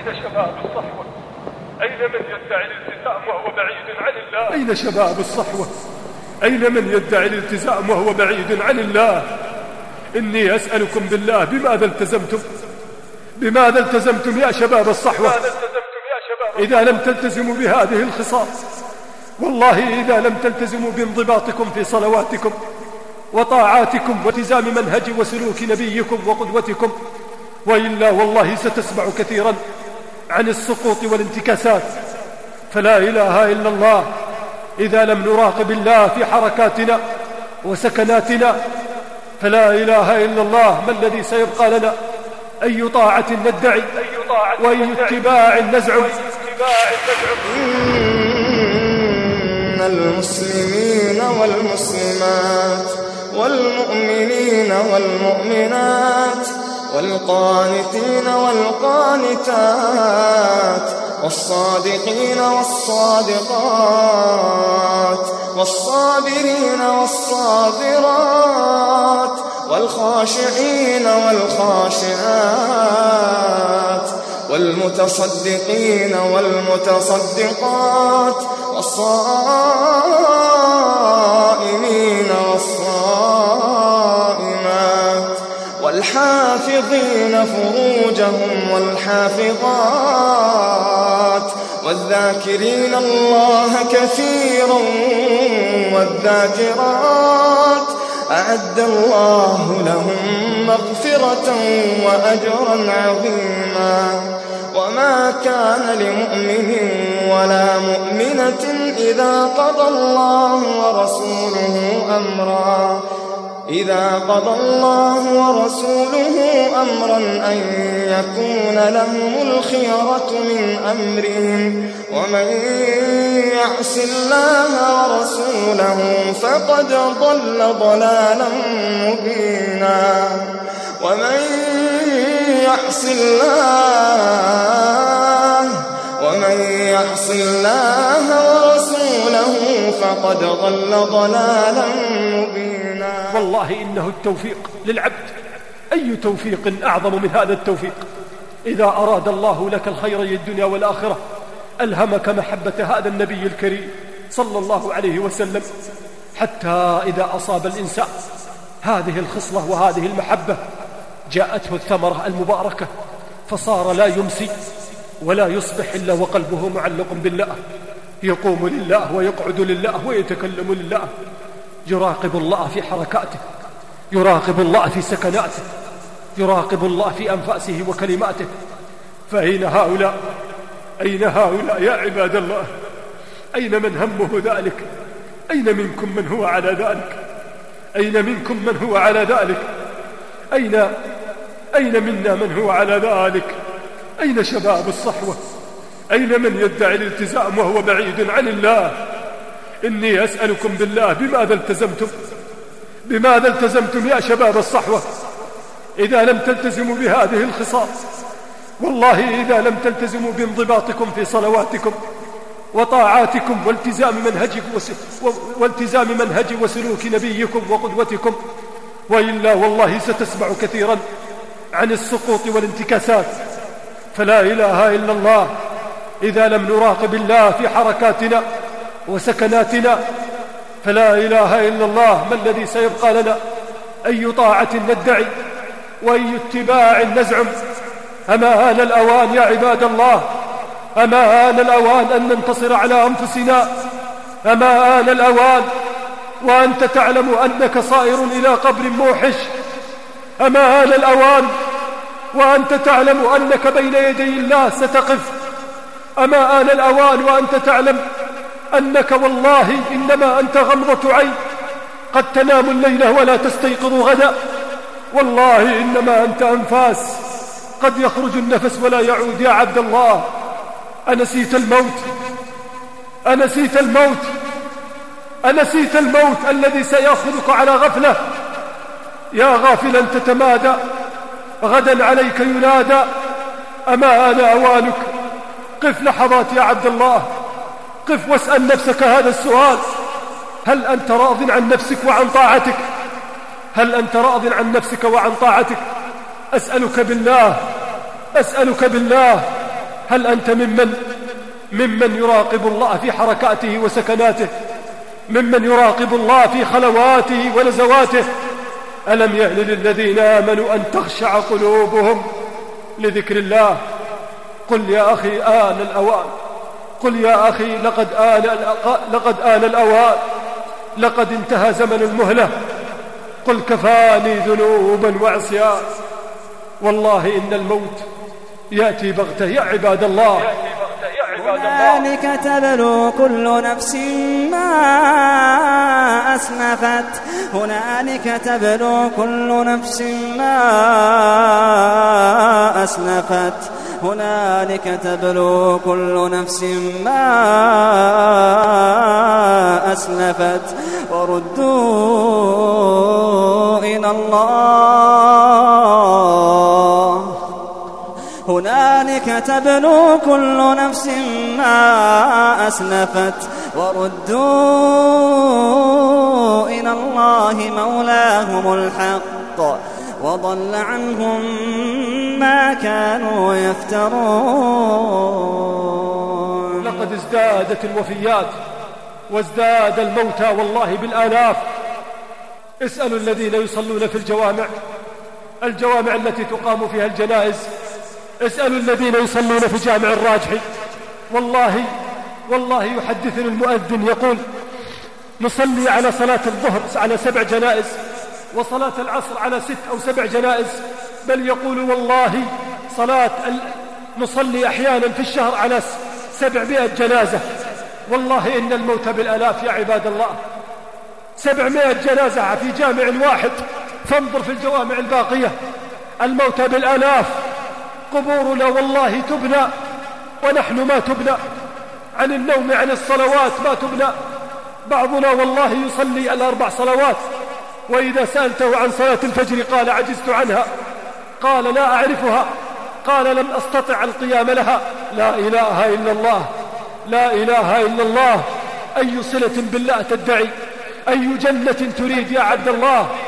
أين شباب الصحوة؟ أين من يدعي الالتزام وهو بعيد عن الله؟ أين شباب الصحوة؟ أين من يدعي الالتزام وهو بعيد عن الله؟ إني أسألكم بالله، بماذا التزمتم؟ بماذا التزمتم يا شباب الصحوة؟ إذا لم تلتزموا بهذه الخصال، والله إذا لم تلتزموا بانضباطكم في صلواتكم وطاعاتكم والتزام منهج وسلوك نبيكم وقدوتكم، وإلا والله ستسمع كثيرا عن السقوط والانتكاسات. فلا إله إلا الله إذا لم نراقب الله في حركاتنا وسكناتنا، فلا إله إلا الله ما الذي سيبقى لنا؟ أي طاعة ندعي وأي اتباع نزعم؟ إن المسلمين والمسلمات والمؤمنين والمؤمنات والقانتين والقانتات والصادقين والصادقات والصابرين والصابرات والخاشعين والخاشعات والمتصدقين والمتصدقات والصائمين والصائمات والحافظين فروجهم والحافظات والذاكرين الله كثيرا والذاكرات أعد الله لهم مغفرة وأجرا عظيما. وما كان لمؤمن ولا مؤمنة إذا قضى الله ورسوله أمرا أن يكون لهم الخيرة من أمرهم، ومن يعص الله ورسوله فقد ضل ضلالا مبينا. ومن يعص الله ورسوله فقد ضل ضلالا مبينا. والله إنه التوفيق للعبد، أي توفيق أعظم من هذا التوفيق؟ إذا أراد الله لك الخير الدنيا والآخرة ألهمك محبة هذا النبي الكريم صلى الله عليه وسلم، حتى إذا أصاب الإنسان هذه الخصلة وهذه المحبة جاءته الثمرة المباركة، فصار لا يمسي ولا يصبح إلا وقلبه معلق بالله، يقوم لله ويقعد لله ويتكلم لله، يراقب الله في حركاته، يراقب الله في سكناته، يراقب الله في أنفاسه وكلماته. فأين هؤلاء؟ أين هؤلاء يا عباد الله؟ أين من همه ذلك؟ أين منكم من هو على ذلك؟ أين منكم من هو على ذلك؟ أين منا من هو على ذلك؟ أين شباب الصحوة؟ أين من يدعي الالتزام وهو بعيد عن الله؟ إني أسألكم بالله، بماذا التزمتم؟ بماذا التزمتم يا شباب الصحوة؟ إذا لم تلتزموا بهذه الخصال، والله إذا لم تلتزموا بانضباطكم في صلواتكم وطاعاتكم والتزام منهج وسلوك نبيكم وقدوتكم، وإلا والله ستسمع كثيرا عن السقوط والانتكاسات. فلا إله إلا الله إذا لم نراقب الله في حركاتنا وسكناتنا، فلا إله إلا الله ما الذي سيبقى لنا؟ أي طاعة ندعي وأي اتباع نزعم؟ أما آن الأوان يا عباد الله، أما آن الأوان أن ننتصر على أنفسنا؟ أما آن الأوان وأنت تعلم أنك صائر إلى قبر موحش؟ أما آن الأوان وأنت تعلم أنك بين يدي الله ستقف؟ أما آن الأوان وأنت تعلم أنك والله إنما أنت غمضة عين، قد تنام الليلة ولا تستيقظ غدا، والله إنما أنت أنفاس، قد يخرج النفس ولا يعود يا عبد الله. أنسيت الموت؟ أنسيت الموت؟ أنسيت الموت الذي سيأخذك على غفلة؟ يا غافلا تتمادى، غدا عليك ينادى. أما آن أوانك؟ قف لحظات يا عبد الله، قف واسأل نفسك هذا السؤال: هل أنت راض عن نفسك وعن طاعتك؟ هل أنت راض عن نفسك وعن طاعتك؟ أسألك بالله، أسألك بالله هل أنت ممن يراقب الله في حركاته وسكناته، ممن يراقب الله في خلواته ونزواته؟ ألم يأن للذين آمنوا أن تخشع قلوبهم لذكر الله؟ قل يا أخي آن الأوان، قل يا أخي لقد آن الأوان، لقد انتهى زمن المهلة. قل كفاني ذنوبا وعصيان. والله إن الموت يأتي بغتة يا عباد الله. هنالك تبلو كل نفس ما أسلفت، هنالك تبلو كل نفس ما أسلفت، هنالك تبلو كل نفس ما أسلفت، وردوا إلى الله. هنالك تبلو كل نفس ما أسلفت، وردوا إلى الله مولاهم الحق، وضل عنهم ما كانوا يفترون. لقد ازدادت الوفيات وازداد الموتى والله بالآلاف. اسألوا الذين يصلون في الجوامع التي تقام فيها الجنائز، اسألوا الذين يصلون في جامع الراجحي. والله يحدثني المؤذن يقول نصلي على صلاة الظهر على 7 جنائز، وصلاة العصر على 6 أو 7 جنائز، بل يقول والله نصلي أحيانا في الشهر على 700 جنازة. والله إن الموت بالآلاف يا عباد الله. 700 جنازة في جامع واحد، فانظر في الجوامع الباقية الموت بالآلاف. قبورنا والله تبنى ونحن ما تبنى، عن النوم عن الصلوات ما تبنى. بعضنا والله يصلي 4 صلوات، وإذا سألته عن صلاة الفجر قال عجزت عنها، قال لا أعرفها، قال لم أستطع القيام لها. لا إله إلا الله، لا إله إلا الله. أي صلة بالله تدعي؟ أي جنة تريد يا عبد الله؟